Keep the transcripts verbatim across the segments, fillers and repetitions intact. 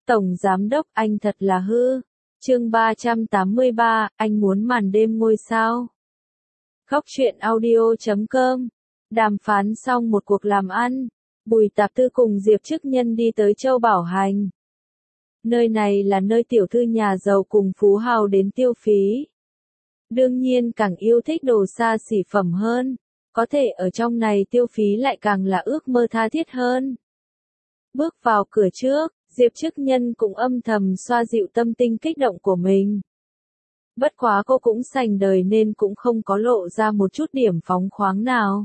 Tổng Giám Đốc anh thật là hư. Chương ba trăm tám mươi ba, anh muốn màn đêm ngôi sao. Góc truyện audio chấm com. Đàm phán xong một cuộc làm ăn, Bùi Tạp Tư cùng Diệp Chức Nhân đi tới Châu Bảo Hành. Nơi này là nơi tiểu thư nhà giàu cùng phú hào đến tiêu phí. Đương nhiên càng yêu thích đồ xa xỉ phẩm hơn, có thể ở trong này tiêu phí lại càng là ước mơ tha thiết hơn. Bước vào cửa trước, Diệp Chức Nhân cũng âm thầm xoa dịu tâm tình kích động của mình. Bất quá cô cũng sành đời nên cũng không có lộ ra một chút điểm phóng khoáng nào.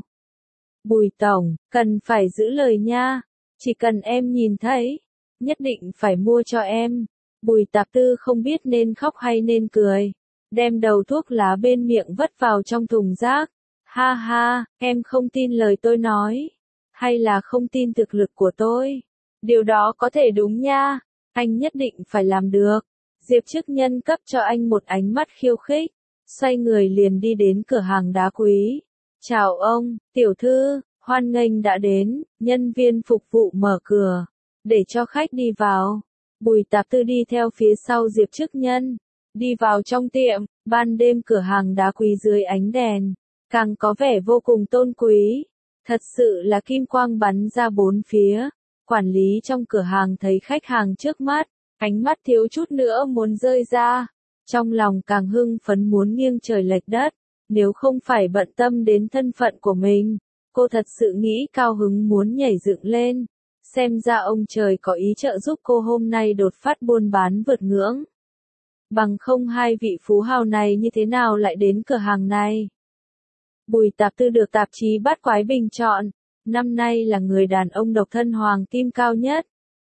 Bùi tổng, cần phải giữ lời nha, chỉ cần em nhìn thấy, nhất định phải mua cho em. Bùi Tạp Tư không biết nên khóc hay nên cười, đem đầu thuốc lá bên miệng vất vào trong thùng rác. Ha ha, em không tin lời tôi nói, hay là không tin thực lực của tôi? Điều đó có thể đúng nha, anh nhất định phải làm được. Diệp Chức Nhân cấp cho anh một ánh mắt khiêu khích, xoay người liền đi đến cửa hàng đá quý. Chào ông, tiểu thư, hoan nghênh đã đến. Nhân viên phục vụ mở cửa, để cho khách đi vào. Bùi Tạp Tư đi theo phía sau Diệp Chức Nhân, đi vào trong tiệm. Ban đêm cửa hàng đá quý dưới ánh đèn, càng có vẻ vô cùng tôn quý. Thật sự là kim quang bắn ra bốn phía. Quản lý trong cửa hàng thấy khách hàng trước mắt, ánh mắt thiếu chút nữa muốn rơi ra. Trong lòng càng hưng phấn muốn nghiêng trời lệch đất, nếu không phải bận tâm đến thân phận của mình, cô thật sự nghĩ cao hứng muốn nhảy dựng lên. Xem ra ông trời có ý trợ giúp cô hôm nay đột phát buôn bán vượt ngưỡng. Bằng không hai vị phú hào này như thế nào lại đến cửa hàng này? Bùi Tạp Tư được tạp chí Bát Quái bình chọn, năm nay là người đàn ông độc thân hoàng kim cao nhất.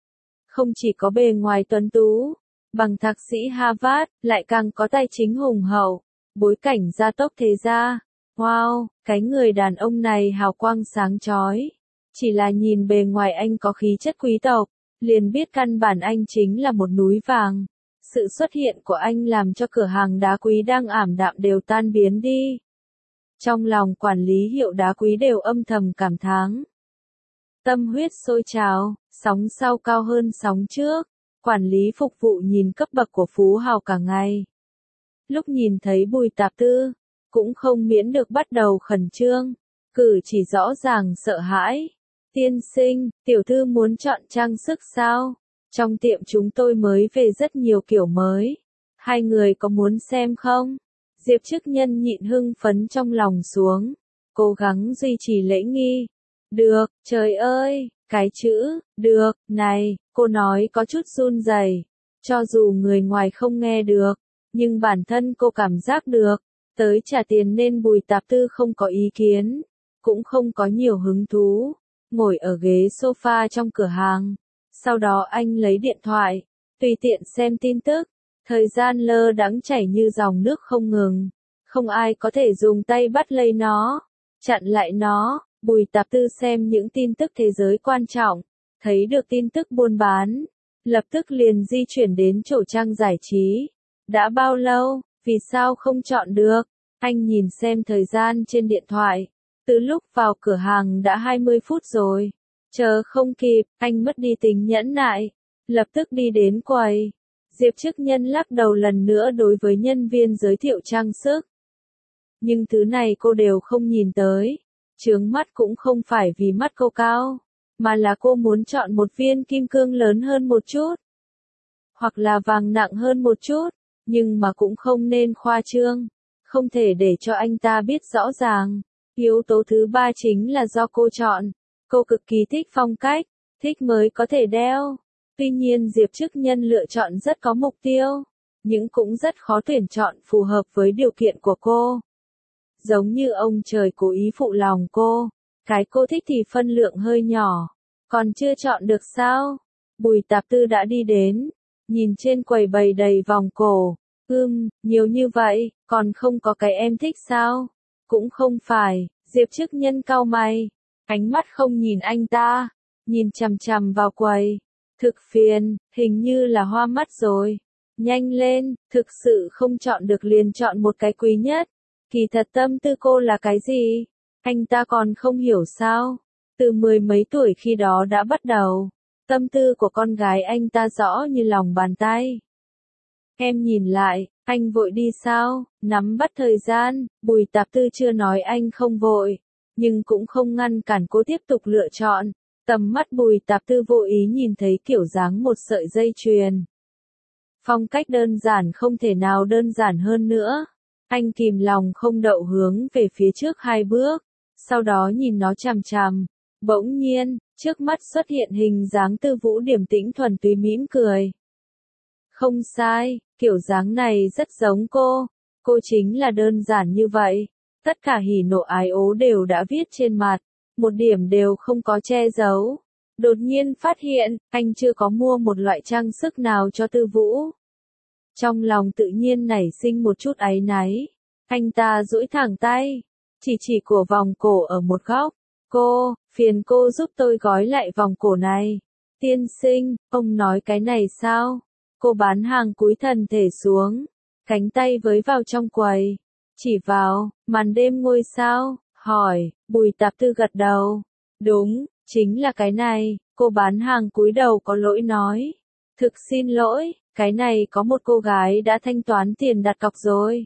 Không chỉ có bề ngoài tuấn tú, bằng thạc sĩ Harvard, lại càng có tài chính hùng hậu, bối cảnh gia tốc thế gia. Wow, cái người đàn ông này hào quang sáng chói. Chỉ là nhìn bề ngoài anh có khí chất quý tộc, liền biết căn bản anh chính là một núi vàng. Sự xuất hiện của anh làm cho cửa hàng đá quý đang ảm đạm đều tan biến đi. Trong lòng quản lý hiệu đá quý đều âm thầm cảm thán. Tâm huyết sôi trào, sóng sau cao hơn sóng trước. Quản lý phục vụ nhìn cấp bậc của phú hào cả ngày. Lúc nhìn thấy Bùi Tạp Tư, cũng không miễn được bắt đầu khẩn trương, cử chỉ rõ ràng sợ hãi. Tiên sinh, tiểu thư muốn chọn trang sức sao? Trong tiệm chúng tôi mới về rất nhiều kiểu mới. Hai người có muốn xem không? Diệp Chức Nhân nhịn hưng phấn trong lòng xuống, cố gắng duy trì lễ nghi. Được, trời ơi, cái chữ, được, này, cô nói có chút run rẩy. Cho dù người ngoài không nghe được, nhưng bản thân cô cảm giác được. Tới trả tiền nên Bùi Tạp Tư không có ý kiến, cũng không có nhiều hứng thú. Ngồi ở ghế sofa trong cửa hàng. Sau đó anh lấy điện thoại, tùy tiện xem tin tức. Thời gian lơ đãng chảy như dòng nước không ngừng. Không ai có thể dùng tay bắt lấy nó, chặn lại nó. Bùi Tạp Tư xem những tin tức thế giới quan trọng, thấy được tin tức buôn bán, lập tức liền di chuyển đến chỗ trang giải trí. Đã bao lâu, vì sao không chọn được? Anh nhìn xem thời gian trên điện thoại. Từ lúc vào cửa hàng đã hai mươi phút rồi. Chờ không kịp, anh mất đi tính nhẫn nại. Lập tức đi đến quầy. Diệp Chức Nhân lắc đầu lần nữa đối với nhân viên giới thiệu trang sức. Nhưng thứ này cô đều không nhìn tới. Chướng mắt cũng không phải vì mắt cô cao, mà là cô muốn chọn một viên kim cương lớn hơn một chút. Hoặc là vàng nặng hơn một chút, nhưng mà cũng không nên khoa trương. Không thể để cho anh ta biết rõ ràng. Yếu tố thứ ba chính là do cô chọn. Cô cực kỳ thích phong cách, thích mới có thể đeo. Tuy nhiên Diệp Chức Nhân lựa chọn rất có mục tiêu, nhưng cũng rất khó tuyển chọn phù hợp với điều kiện của cô. Giống như ông trời cố ý phụ lòng cô, cái cô thích thì phân lượng hơi nhỏ, còn chưa chọn được sao? Bùi Tạp Tư đã đi đến, nhìn trên quầy bày đầy vòng cổ. Ưm, nhiều như vậy, còn không có cái em thích sao? Cũng không phải. Diệp Chức Nhân cau mày, ánh mắt không nhìn anh ta, nhìn chằm chằm vào quầy. Thực phiền, hình như là hoa mắt rồi. Nhanh lên, thực sự không chọn được liền chọn một cái quý nhất. Kỳ thật tâm tư cô là cái gì? Anh ta còn không hiểu sao? Từ mười mấy tuổi khi đó đã bắt đầu, Tâm tư của con gái anh ta rõ như lòng bàn tay. Em nhìn lại, anh vội đi sao? Nắm bắt thời gian, Bùi Tạp Tư chưa nói anh không vội, nhưng cũng không ngăn cản cô tiếp tục lựa chọn. Tầm mắt Bùi Tạp Tư vô ý nhìn thấy kiểu dáng một sợi dây chuyền. Phong cách đơn giản không thể nào đơn giản hơn nữa. Anh kìm lòng không đậu hướng về phía trước hai bước, sau đó nhìn nó chằm chằm. Bỗng nhiên, trước mắt xuất hiện hình dáng Tư Vũ điềm tĩnh thuần túy mỉm cười. Không sai, kiểu dáng này rất giống cô. Cô chính là đơn giản như vậy. Tất cả hỉ nộ ái ố đều đã viết trên mặt, một điểm đều không có che giấu. Đột nhiên phát hiện, anh chưa có mua một loại trang sức nào cho Tư Vũ. Trong lòng tự nhiên nảy sinh một chút áy náy. Anh ta duỗi thẳng tay, chỉ chỉ của vòng cổ ở một góc. Cô, phiền cô giúp tôi gói lại vòng cổ này. Tiên sinh, ông nói cái này sao? Cô bán hàng cúi thần thể xuống, cánh tay với vào trong quầy. Chỉ vào, màn đêm ngôi sao, hỏi, Bùi Tạp Tư gật đầu. Đúng, chính là cái này, cô bán hàng cúi đầu có lỗi nói. Thực xin lỗi, cái này có một cô gái đã thanh toán tiền đặt cọc rồi.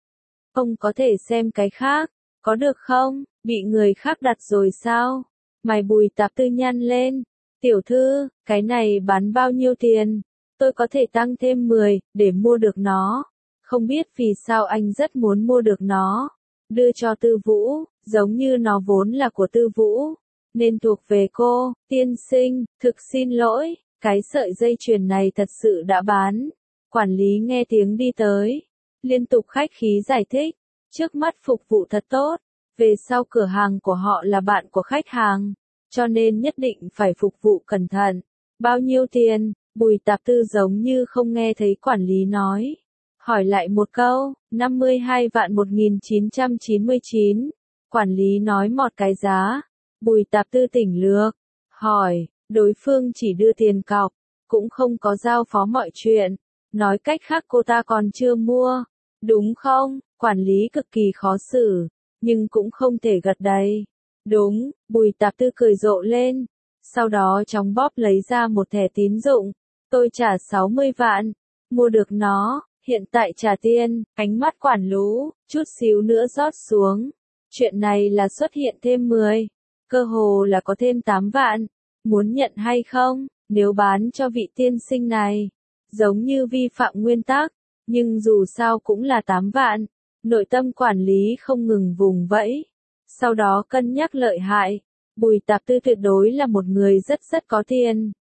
Ông có thể xem cái khác, có được không? Bị người khác đặt rồi sao? Mày Bùi Tạp Tư nhăn lên. Tiểu thư, cái này bán bao nhiêu tiền? Tôi có thể tăng thêm mười, để mua được nó. Không biết vì sao anh rất muốn mua được nó. Đưa cho Tư Vũ, giống như nó vốn là của Tư Vũ, nên thuộc về cô. Tiên sinh, thực xin lỗi, cái sợi dây chuyền này thật sự đã bán. Quản lý nghe tiếng đi tới, liên tục khách khí giải thích. Trước mắt phục vụ thật tốt, về sau cửa hàng của họ là bạn của khách hàng, cho nên nhất định phải phục vụ cẩn thận. Bao nhiêu tiền? Bùi Tạp Tư giống như không nghe thấy quản lý nói. Hỏi lại một câu, năm mươi hai vạn một nghìn chín trăm chín mươi chín. Quản lý nói một cái giá. Bùi Tạp Tư tỉnh lược. Hỏi, đối phương chỉ đưa tiền cọc, cũng không có giao phó mọi chuyện. Nói cách khác cô ta còn chưa mua. Đúng không? Quản lý cực kỳ khó xử, nhưng cũng không thể gật đầy. Đúng, Bùi Tạp Tư cười rộ lên. Sau đó chóng bóp lấy ra một thẻ tín dụng. Tôi trả sáu mươi vạn, mua được nó, hiện tại trả tiền. Ánh mắt quản lú, chút xíu nữa rót xuống. Chuyện này là xuất hiện thêm mười, cơ hồ là có thêm tám vạn. Muốn nhận hay không? Nếu bán cho vị tiên sinh này, giống như vi phạm nguyên tắc, nhưng dù sao cũng là tám vạn. Nội tâm quản lý không ngừng vùng vẫy. Sau đó cân nhắc lợi hại. Bùi Tạp Tư tuyệt đối là một người rất rất có tiền.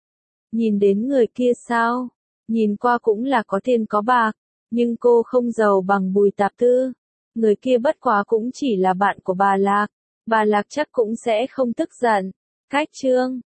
Nhìn đến người kia sao? Nhìn qua cũng là có tiền có bạc, nhưng cô không giàu bằng Bùi Tạp Tư. Người kia bất quá cũng chỉ là bạn của bà Lạc. Bà Lạc chắc cũng sẽ không tức giận. Cách chương